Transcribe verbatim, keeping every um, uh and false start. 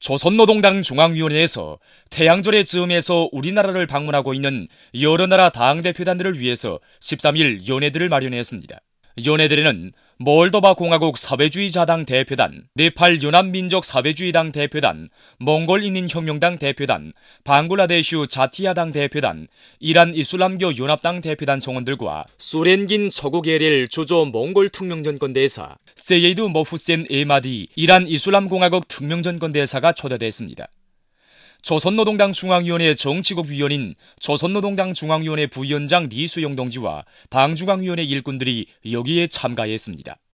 조선노동당 중앙위원회에서 태양절의 즈음에서 우리나라를 방문하고 있는 여러 나라 당대표단들을 위해서 십삼 일 연회들을 마련했습니다. 연회들에는 몰도바 공화국 사회주의자당 대표단, 네팔 연합민족 사회주의당 대표단, 몽골 인민혁명당 대표단, 방글라데슈 자티야당 대표단, 이란 이슬람교 연합당 대표단 성원들과 소렌긴 초국에렐 조조 몽골 특명전권대사, 세예이드 모후센 에마디 이란 이슬람공화국 특명전권대사가 초대됐습니다. 조선노동당 중앙위원회 정치국 위원인 조선노동당 중앙위원회 부위원장 리수영 동지와 당중앙위원회 일꾼들이 여기에 참가했습니다.